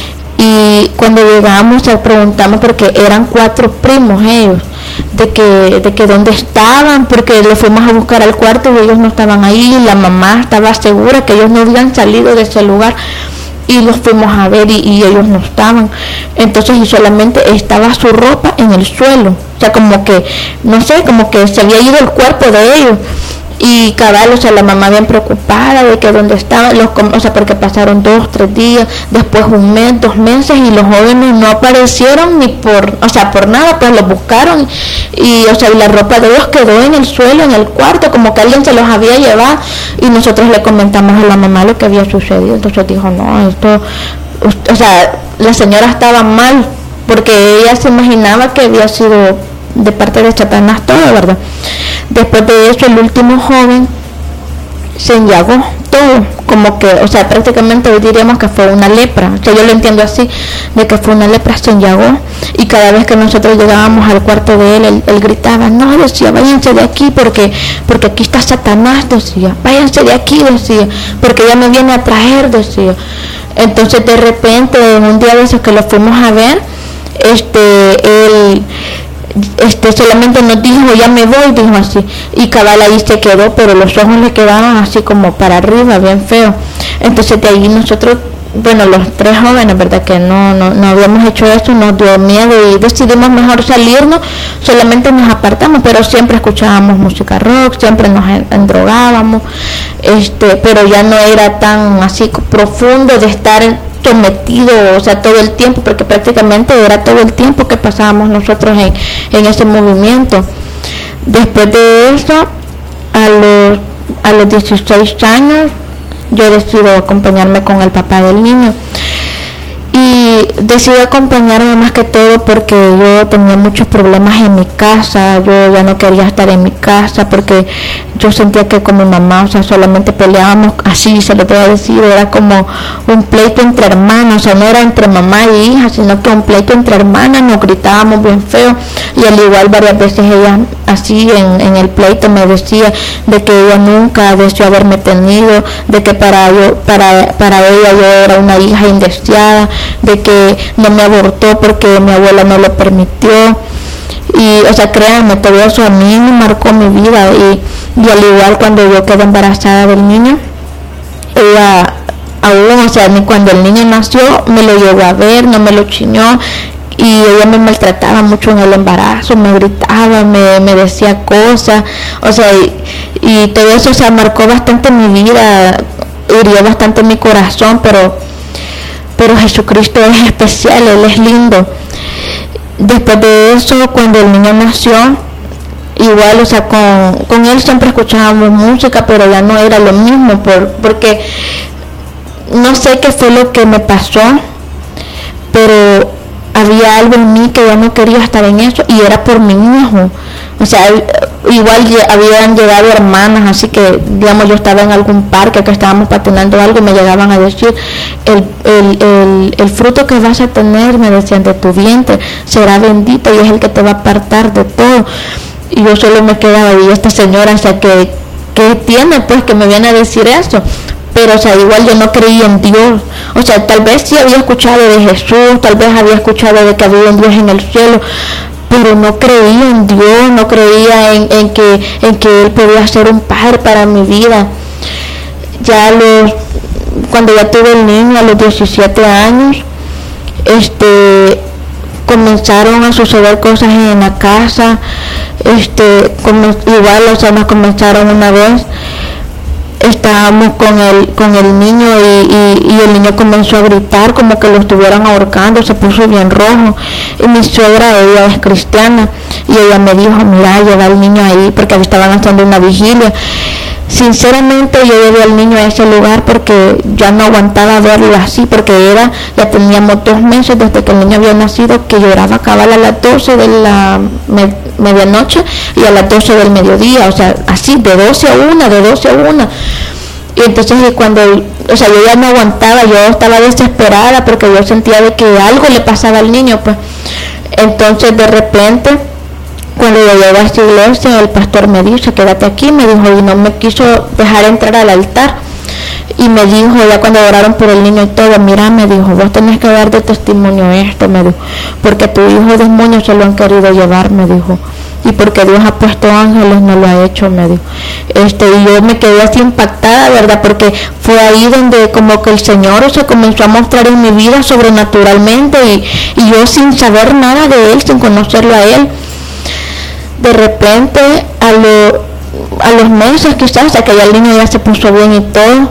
y cuando llegamos le preguntamos, porque eran cuatro primos ellos, de que de que dónde estaban, porque los fuimos a buscar al cuarto y ellos no estaban ahí. La mamá estaba segura que ellos no habían salido de ese lugar. y los fuimos a ver y, y ellos no estaban. Entonces y solamente estaba su ropa en el suelo, o sea, como que, no sé, como que se había ido el cuerpo de ellos. Y cabal, o sea, la mamá bien preocupada de que dónde estaban, los, o sea, porque pasaron dos, tres días, después un mes, dos meses, y los jóvenes no aparecieron ni por, o sea, por nada, pues los buscaron, y, o sea, y la ropa de ellos quedó en el suelo, en el cuarto, como que alguien se los había llevado, y nosotros le comentamos a la mamá lo que había sucedido. Entonces dijo, no, esto, o sea, la señora estaba mal, porque ella se imaginaba que había sido de parte de Satanás todo, ¿verdad? Después de eso, el último joven se enllagó todo, como que, o sea, prácticamente hoy diríamos que fue una lepra, o sea, yo lo entiendo así, de que fue una lepra, se enllagó, y cada vez que nosotros llegábamos al cuarto de él, él, él gritaba, no, decía, váyanse de aquí, porque porque aquí está Satanás, decía, váyanse de aquí, decía, porque ya me viene a traer, decía. Entonces, de repente, en un día de esos que lo fuimos a ver, este, él... este solamente nos dijo, ya me voy, dijo así, y cabal ahí se quedó, pero los ojos le quedaban así como para arriba, bien feo. Entonces de ahí nosotros, bueno, los tres jóvenes, verdad que no, no, no habíamos hecho eso, nos dio miedo y decidimos mejor salirnos, solamente nos apartamos, pero siempre escuchábamos música rock, siempre nos endrogábamos, este, pero ya no era tan así profundo de estar sometido, o sea, todo el tiempo, porque prácticamente era todo el tiempo que pasábamos nosotros en, en ese movimiento. Después de eso, a los, a los dieciséis años, yo decido acompañarme con el papá del niño. Y decidí acompañarme más que todo porque yo tenía muchos problemas en mi casa, yo ya no quería estar en mi casa porque yo sentía que con mi mamá, o sea, solamente peleábamos así, se lo voy a decir, era como un pleito entre hermanos, o sea, no era entre mamá y hija, sino que un pleito entre hermanas, nos gritábamos bien feo, y al igual varias veces ella así en, en el pleito me decía de que ella nunca deseó haberme tenido, de que para yo, para, para ella yo era una hija indeseada, de que no me abortó porque mi abuela no lo permitió, y o sea, créanme, todo eso a mí me marcó mi vida, y, y al igual cuando yo quedé embarazada del niño, ella aún, o sea, ni cuando el niño nació me lo llevó a ver, no me lo chiñó, y ella me maltrataba mucho en el embarazo, me gritaba, me, me decía cosas, o sea, y, y todo eso, o sea, marcó bastante mi vida, hirió bastante mi corazón, pero pero Jesucristo es especial, Él es lindo. Después de eso, cuando el niño nació, igual, o sea, con, con él siempre escuchábamos música, pero ya no era lo mismo, por, porque no sé qué fue lo que me pasó, pero había algo en mí que ya no quería estar en eso, y era por mi hijo. O sea, igual habían llegado hermanas, así que, digamos, yo estaba en algún parque que estábamos patinando algo y me llegaban a decir, el, el, el, el fruto que vas a tener, me decían, de tu vientre será bendito y es el que te va a apartar de todo. Y yo solo me quedaba ahí, esta señora, o sea, que, que tiene, pues, que me viene a decir eso. Pero, o sea, igual yo no creía en Dios. O sea, tal vez sí había escuchado de Jesús, tal vez había escuchado de que había un Dios en el cielo, pero no creía en Dios, no creía en, en que en que Él podía ser un padre para mi vida. Ya los, cuando ya tuve el niño a los diecisiete años, este, comenzaron a suceder cosas en la casa, este, como, igual, o sea, nos comenzaron una vez. Estábamos con el con el niño y, y, y el niño comenzó a gritar como que lo estuvieran ahorcando, se puso bien rojo, y mi suegra, ella es cristiana, y ella me dijo, mira, lleva al niño ahí porque estaban haciendo una vigilia. Sinceramente yo llevé al niño a ese lugar porque ya no aguantaba verlo así, porque era, ya teníamos dos meses desde que el niño había nacido, que lloraba cabal a las doce de la me, medianoche y a las doce del mediodía, o sea, así de doce a una, de doce a una. Y entonces cuando, o sea, yo ya no aguantaba, yo estaba desesperada porque yo sentía de que algo le pasaba al niño, pues. Entonces de repente, cuando yo llegué a esta iglesia, el pastor me dice, quédate aquí, me dijo, y no me quiso dejar entrar al altar. y me dijo, ya cuando oraron por el niño y todo, mira, me dijo, vos tenés que dar de testimonio esto, me dijo, porque tu hijo demonios se lo han querido llevar, me dijo, y porque Dios ha puesto ángeles no lo ha hecho, me dijo. Este, y yo me quedé así impactada, ¿verdad? Porque fue ahí donde como que el Señor se comenzó a mostrar en mi vida sobrenaturalmente, y, y yo sin saber nada de Él, sin conocerlo a Él. De repente, a, lo, a los meses quizás, hasta que ya el niño ya se puso bien y todo,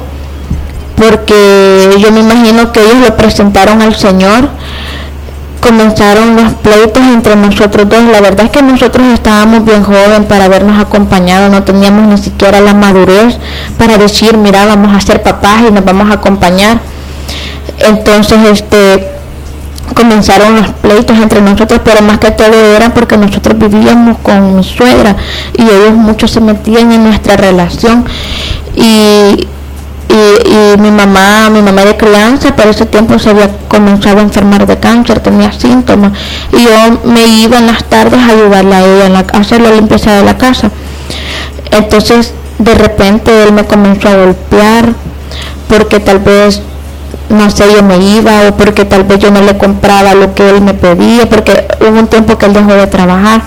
porque yo me imagino que ellos lo presentaron al Señor, comenzaron los pleitos entre nosotros dos. La verdad es que nosotros estábamos bien jóvenes para habernos acompañado, no teníamos ni siquiera la madurez para decir, mira, vamos a ser papás y nos vamos a acompañar. Entonces, este... comenzaron los pleitos entre nosotros, pero más que todo era porque nosotros vivíamos con mi suegra y ellos mucho se metían en nuestra relación, y, y, y mi mamá mi mamá de crianza por ese tiempo se había comenzado a enfermar de cáncer, tenía síntomas, y yo me iba en las tardes a ayudarla a ella en la, a hacer la limpieza de la casa. Entonces de repente él me comenzó a golpear porque tal vez, no sé, yo me iba, o porque tal vez yo no le compraba lo que él me pedía, porque hubo un tiempo que él dejó de trabajar.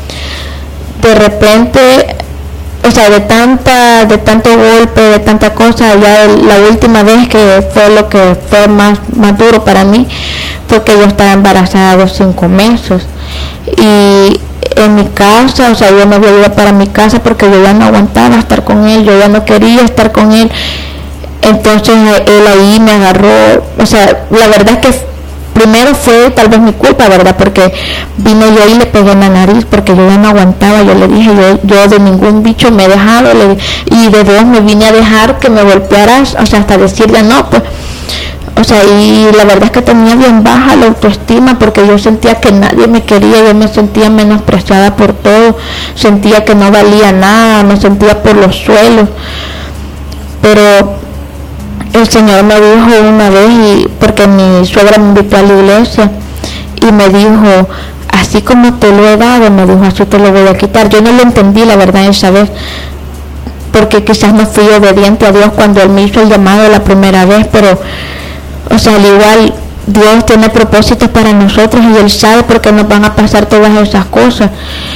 De repente, o sea, de tanta, de tanto golpe, de tanta cosa, ya el, la última vez que fue lo que fue más, más duro para mí, fue que yo estaba embarazada de cinco meses. Y en mi casa, o sea, yo me había ido para mi casa porque yo ya no aguantaba estar con él, yo ya no quería estar con él. Entonces él ahí me agarró, o sea, la verdad es que primero fue tal vez mi culpa, ¿verdad? Porque vino yo y le pegué en la nariz porque yo ya no aguantaba. Yo le dije, yo, yo de ningún bicho me he dejado, le, y de Dios me vine a dejar que me golpearas, o sea, hasta decirle no, pues, o sea, y la verdad es que tenía bien baja la autoestima porque yo sentía que nadie me quería, yo me sentía menospreciada por todo, sentía que no valía nada, me sentía por los suelos. Pero el Señor me dijo una vez, y porque mi suegra me invitó a la iglesia, y me dijo, así como te lo he dado, me dijo, así te lo voy a quitar. Yo no lo entendí, la verdad, esa vez, porque quizás no fui obediente a Dios cuando Él me hizo el llamado la primera vez, pero, o sea, al igual, Dios tiene propósitos para nosotros y Él sabe por qué nos van a pasar todas esas cosas.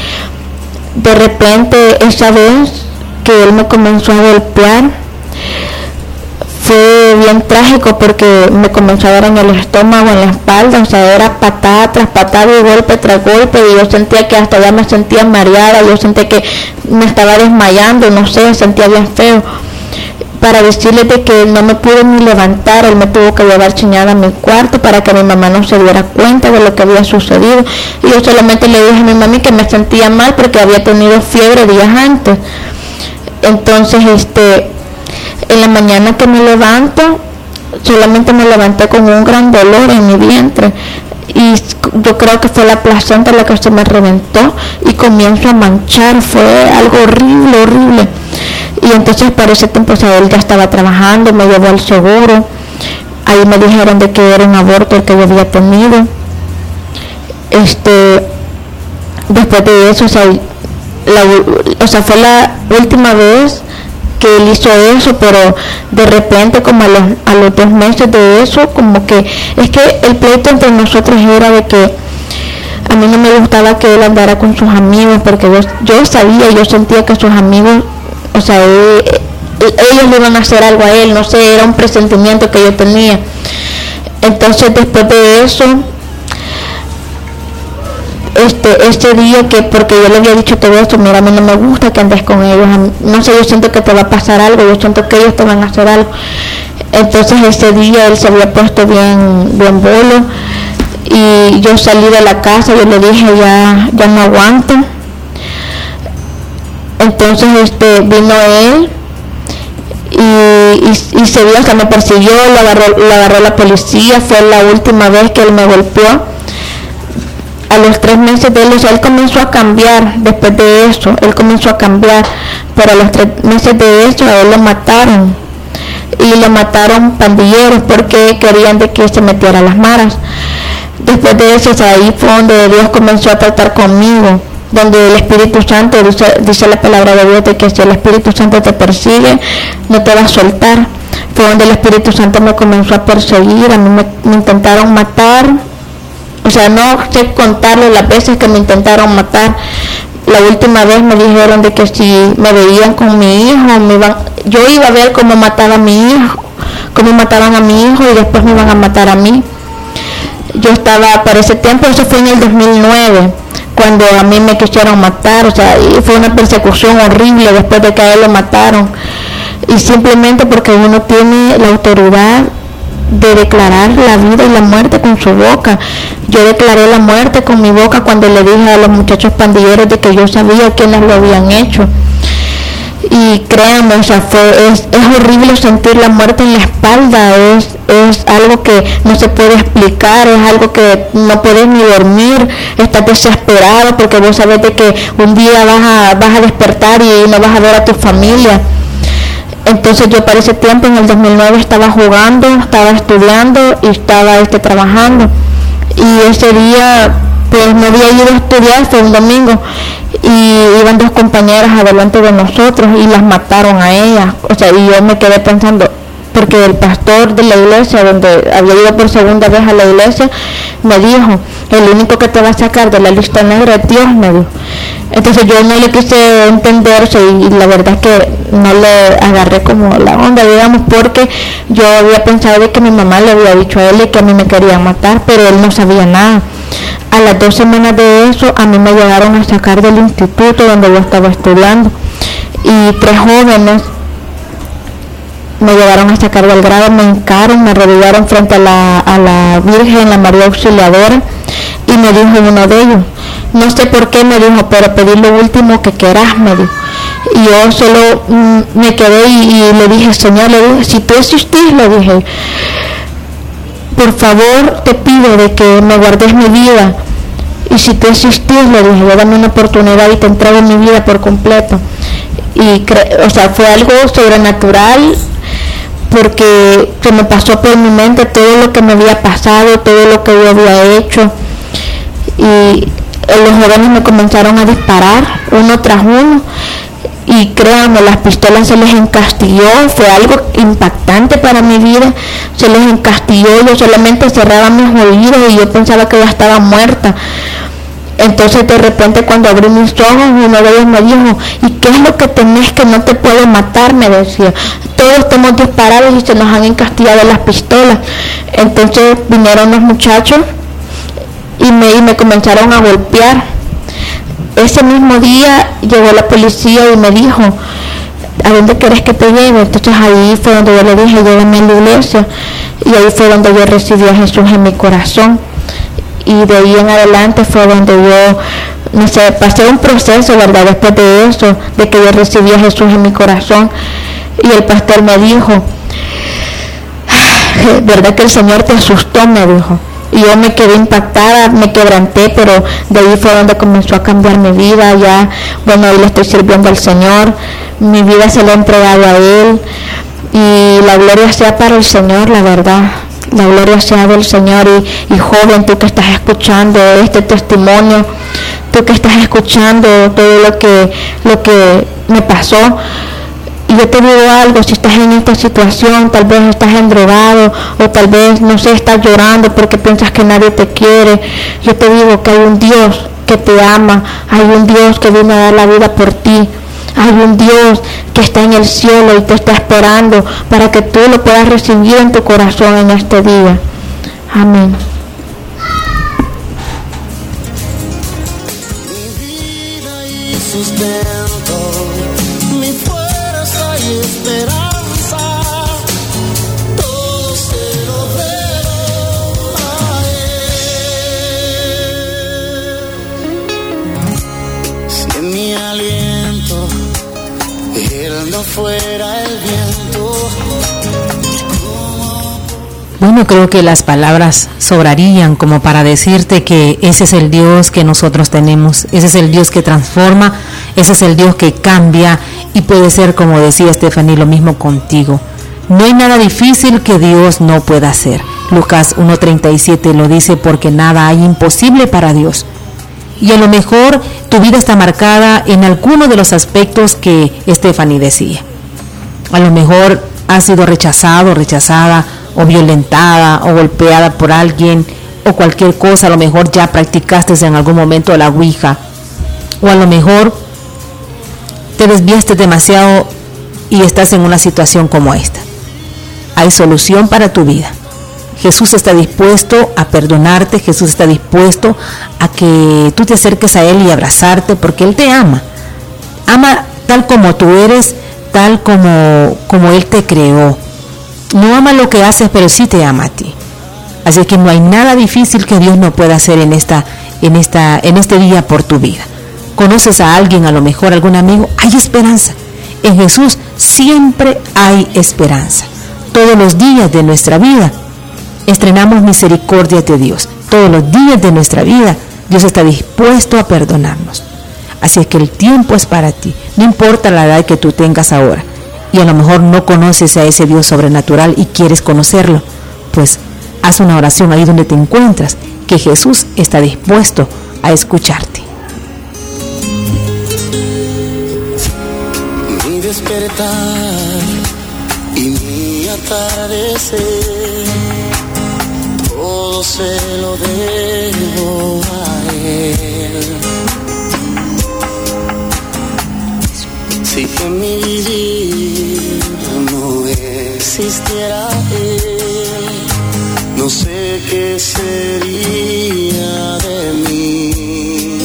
De repente, esa vez que Él me comenzó a golpear, fue bien trágico porque me comenzó a dar en el estómago, en la espalda, o sea, era patada tras patada y golpe tras golpe, y yo sentía que hasta ya me sentía mareada, yo sentía que me estaba desmayando, no sé, sentía bien feo. Para decirles de que no me pude ni levantar, él me tuvo que llevar chiñada a mi cuarto para que mi mamá no se diera cuenta de lo que había sucedido, y yo solamente le dije a mi mami que me sentía mal porque había tenido fiebre días antes. Entonces, este... en la mañana que me levanto, solamente me levanté con un gran dolor en mi vientre, y yo creo que fue la placenta la que se me reventó y comienzo a manchar, fue algo horrible, horrible. Y entonces para ese tiempo, o sea, él ya estaba trabajando, me llevó al seguro, ahí me dijeron de que era un aborto el que yo había tenido. Este, después de eso, o sea, la, o sea, fue la última vez que él hizo eso, pero de repente como a los, a los dos meses de eso, como que es que el pleito entre nosotros era de que a mí no me gustaba que él andara con sus amigos, porque yo, yo sabía, yo sentía que sus amigos, o sea, él, ellos le iban a hacer algo a él, no sé, era un presentimiento que yo tenía. Entonces después de eso, este este día que, porque yo le había dicho todo esto, mira, a mí no me gusta que andes con ellos, no sé, yo siento que te va a pasar algo, yo siento que ellos te van a hacer algo. Entonces ese día él se había puesto bien bien bolo, y yo salí de la casa, yo le dije, ya ya no aguanto. Entonces este vino él y, y, y se vio, o sea, me persiguió, lo agarró, lo agarró la policía, fue la última vez que él me golpeó. A los tres meses de él, o sea, él comenzó a cambiar después de eso, él comenzó a cambiar, pero a los tres meses de eso a él lo mataron, y lo mataron pandilleros porque querían de que se metiera a las maras. Después de eso, o sea, ahí fue donde Dios comenzó a tratar conmigo, donde el Espíritu Santo, dice, dice la palabra de Dios, de que si el Espíritu Santo te persigue, no te va a soltar. fue donde el Espíritu Santo me comenzó a perseguir, a mí me, me intentaron matar, o sea, no sé contarle las veces que me intentaron matar. La última vez me dijeron de que si me veían con mi hijo, me iban, yo iba a ver cómo mataban a mi hijo, cómo mataban a mi hijo y después me iban a matar a mí. Yo estaba, para ese tiempo, eso fue en el dos mil nueve, cuando a mí me quisieron matar, o sea, y fue una persecución horrible después de que a él lo mataron. Y simplemente porque uno tiene la autoridad de declarar la vida y la muerte con su boca. Yo declaré la muerte con mi boca cuando le dije a los muchachos pandilleros de que yo sabía quiénes lo habían hecho. Y créanme, o sea, fue, es, es horrible sentir la muerte en la espalda, es, es algo que no se puede explicar, es algo que no puedes ni dormir, estás desesperado porque vos sabés de que un día vas a, vas a despertar y no vas a ver a tu familia. Entonces yo para ese tiempo, en el dos mil nueve, estaba jugando, estaba estudiando y estaba este, trabajando. Y ese día, pues me había ido a estudiar, fue un domingo, y iban dos compañeras adelante de nosotros y las mataron a ellas. O sea, y yo me quedé pensando, porque el pastor de la iglesia, donde había ido por segunda vez a la iglesia, me dijo, el único que te va a sacar de la lista negra es Dios, me dijo. Entonces yo no le quise entender, o sea, y la verdad es que no le agarré como la onda, digamos, porque yo había pensado de que mi mamá le había dicho a él que a mí me querían matar, pero él no sabía nada. A las dos semanas de eso, a mí me llegaron a sacar del instituto donde yo estaba estudiando, y tres jóvenes me llevaron a sacar del grado, me hincaron, me arrodillaron frente a la, a la Virgen, la María Auxiliadora, y me dijo uno de ellos, no sé por qué, me dijo, pero pedí lo último que quieras, me dijo. Y yo solo mm, me quedé y, y le dije, Señor, le dije, si tú existís, le dije, por favor te pido de que me guardes mi vida, y si tú existís, le dije, yo dame una oportunidad y te entrego mi vida por completo. Y cre- o sea, fue algo sobrenatural, porque se me pasó por mi mente todo lo que me había pasado, todo lo que yo había hecho, y los jóvenes me comenzaron a disparar uno tras uno, y créanme, las pistolas se les encastilló, fue algo impactante para mi vida, se les encastilló, yo solamente cerraba mis oídos y yo pensaba que ya estaba muerta. Entonces de repente cuando abrí mis ojos, uno de ellos me dijo, ¿y qué es lo que tenés que no te puedo matar? Me decía, todos te hemos disparado y se nos han encastillado las pistolas. Entonces vinieron los muchachos y me, y me comenzaron a golpear. Ese mismo día llegó la policía y me dijo, ¿a dónde querés que te lleve? Entonces ahí fue donde yo le dije, llévame a la iglesia, y ahí fue donde yo recibí a Jesús en mi corazón. Y de ahí en adelante fue donde yo, no sé, pasé un proceso, ¿verdad? Después de eso, de que yo recibí a Jesús en mi corazón, y el pastor me dijo, ¿verdad que el Señor te asustó? Me dijo. Y yo me quedé impactada, me quebranté, pero de ahí fue donde comenzó a cambiar mi vida. Ya, bueno, hoy le estoy sirviendo al Señor, mi vida se la he entregado a Él, y la gloria sea para el Señor, la verdad. La gloria sea del Señor. Y, y joven, tú que estás escuchando este testimonio, tú que estás escuchando todo lo que, lo que me pasó, y yo te digo algo, si estás en esta situación, tal vez estás endrogado, o tal vez, no sé, estás llorando porque piensas que nadie te quiere, yo te digo que hay un Dios que te ama, hay un Dios que viene a dar la vida por ti, hay un Dios que está en el cielo y te está esperando para que tú lo puedas recibir en tu corazón en este día. Amén. Mi vida y sustento, mi fuerza y esperanza, todo se lo debo a Él. Si en mi aliento Él no fuera el viento. Bueno, creo que las palabras sobrarían como para decirte que ese es el Dios que nosotros tenemos, ese es el Dios que transforma, ese es el Dios que cambia, y puede ser, como decía Stephanie, lo mismo contigo. No hay nada difícil que Dios no pueda hacer. Lucas uno treinta y siete lo dice, porque nada hay imposible para Dios. Y a lo mejor tu vida está marcada en alguno de los aspectos que Stephanie decía. A lo mejor has sido rechazado, rechazada, o violentada, o golpeada por alguien, o cualquier cosa. A lo mejor ya practicaste en algún momento la ouija, o a lo mejor te desviaste demasiado y estás en una situación como esta. Hay solución para tu vida. Jesús está dispuesto a perdonarte, Jesús está dispuesto a que tú te acerques a Él y abrazarte, porque Él te ama. Ama tal como tú eres, tal como, como Él te creó. No ama lo que haces, pero sí te ama a ti. Así que no hay nada difícil que Dios no pueda hacer en esta, en esta, en este día por tu vida. ¿Conoces a alguien, a lo mejor algún amigo? Hay esperanza. En Jesús siempre hay esperanza. Todos los días de nuestra vida estrenamos misericordia de Dios. Todos los días de nuestra vida Dios está dispuesto a perdonarnos. Así es que el tiempo es para ti. No importa la edad que tú tengas ahora. Y a lo mejor no conoces a ese Dios sobrenatural y quieres conocerlo. Pues haz una oración ahí donde te encuentras, que Jesús está dispuesto a escucharte. Mi despertar y mi atardecer, todo se lo debo a Él. Si en mi vida no existiera Él, no sé qué sería de mí,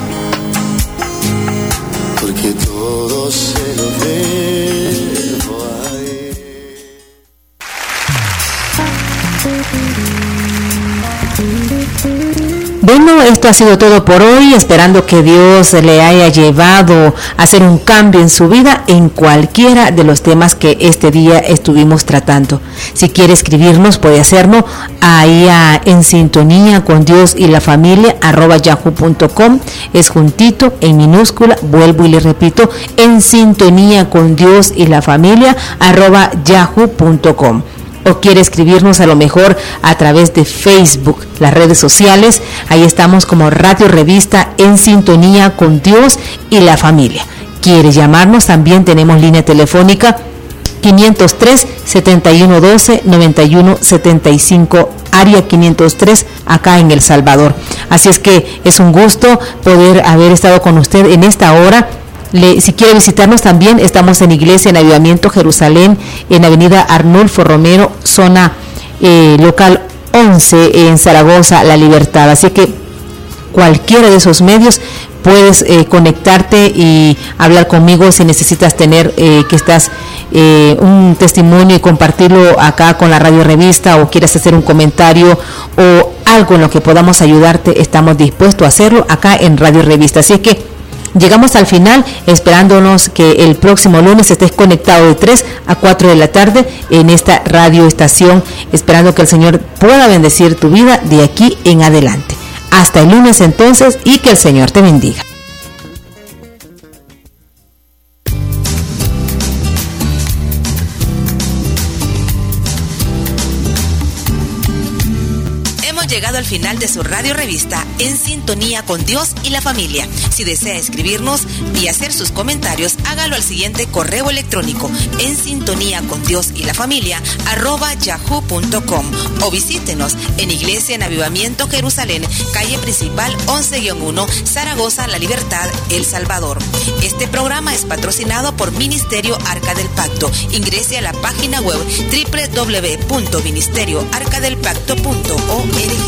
porque todo se lo debo a Él. Bueno, esto ha sido todo por hoy, esperando que Dios le haya llevado a hacer un cambio en su vida en cualquiera de los temas que este día estuvimos tratando. Si quiere escribirnos, puede hacerlo ahí a, en sintonía con Dios y la familia arroba yahoo punto com, es juntito en minúscula, vuelvo y le repito, en sintonía con Dios y la familia arroba yahoo punto com. O quiere escribirnos a lo mejor a través de Facebook, las redes sociales, ahí estamos como Radio Revista en sintonía con Dios y la familia. Quiere llamarnos, también tenemos línea telefónica quinientos tres, setenta y uno doce, noventa y uno setenta y cinco, área quinientos tres, acá en El Salvador. Así es que es un gusto poder haber estado con usted en esta hora. Le, si quiere visitarnos también, estamos en Iglesia en Avivamiento Jerusalén, en Avenida Arnulfo Romero, zona eh, local once, en Zaragoza, La Libertad. Así que cualquiera de esos medios puedes eh, conectarte y hablar conmigo si necesitas tener eh, que estás eh, un testimonio y compartirlo acá con la Radio Revista, o quieres hacer un comentario o algo en lo que podamos ayudarte. Estamos dispuestos a hacerlo acá en Radio Revista. Así que llegamos al final, esperándonos que el próximo lunes estés conectado de tres a cuatro de la tarde en esta radio estación, esperando que el Señor pueda bendecir tu vida de aquí en adelante. Hasta el lunes entonces, y que el Señor te bendiga. Llegado al final de su radio revista En Sintonía con Dios y la Familia. Si desea escribirnos y hacer sus comentarios, hágalo al siguiente correo electrónico: en sintonía con Dios y la Familia arroba yahoo punto com, o visítenos en Iglesia en Avivamiento Jerusalén, calle principal once guión uno, Zaragoza, La Libertad, El Salvador. Este programa es patrocinado por Ministerio Arca del Pacto. Ingrese a la página web doble u doble u doble u punto ministerio arca del pacto punto org.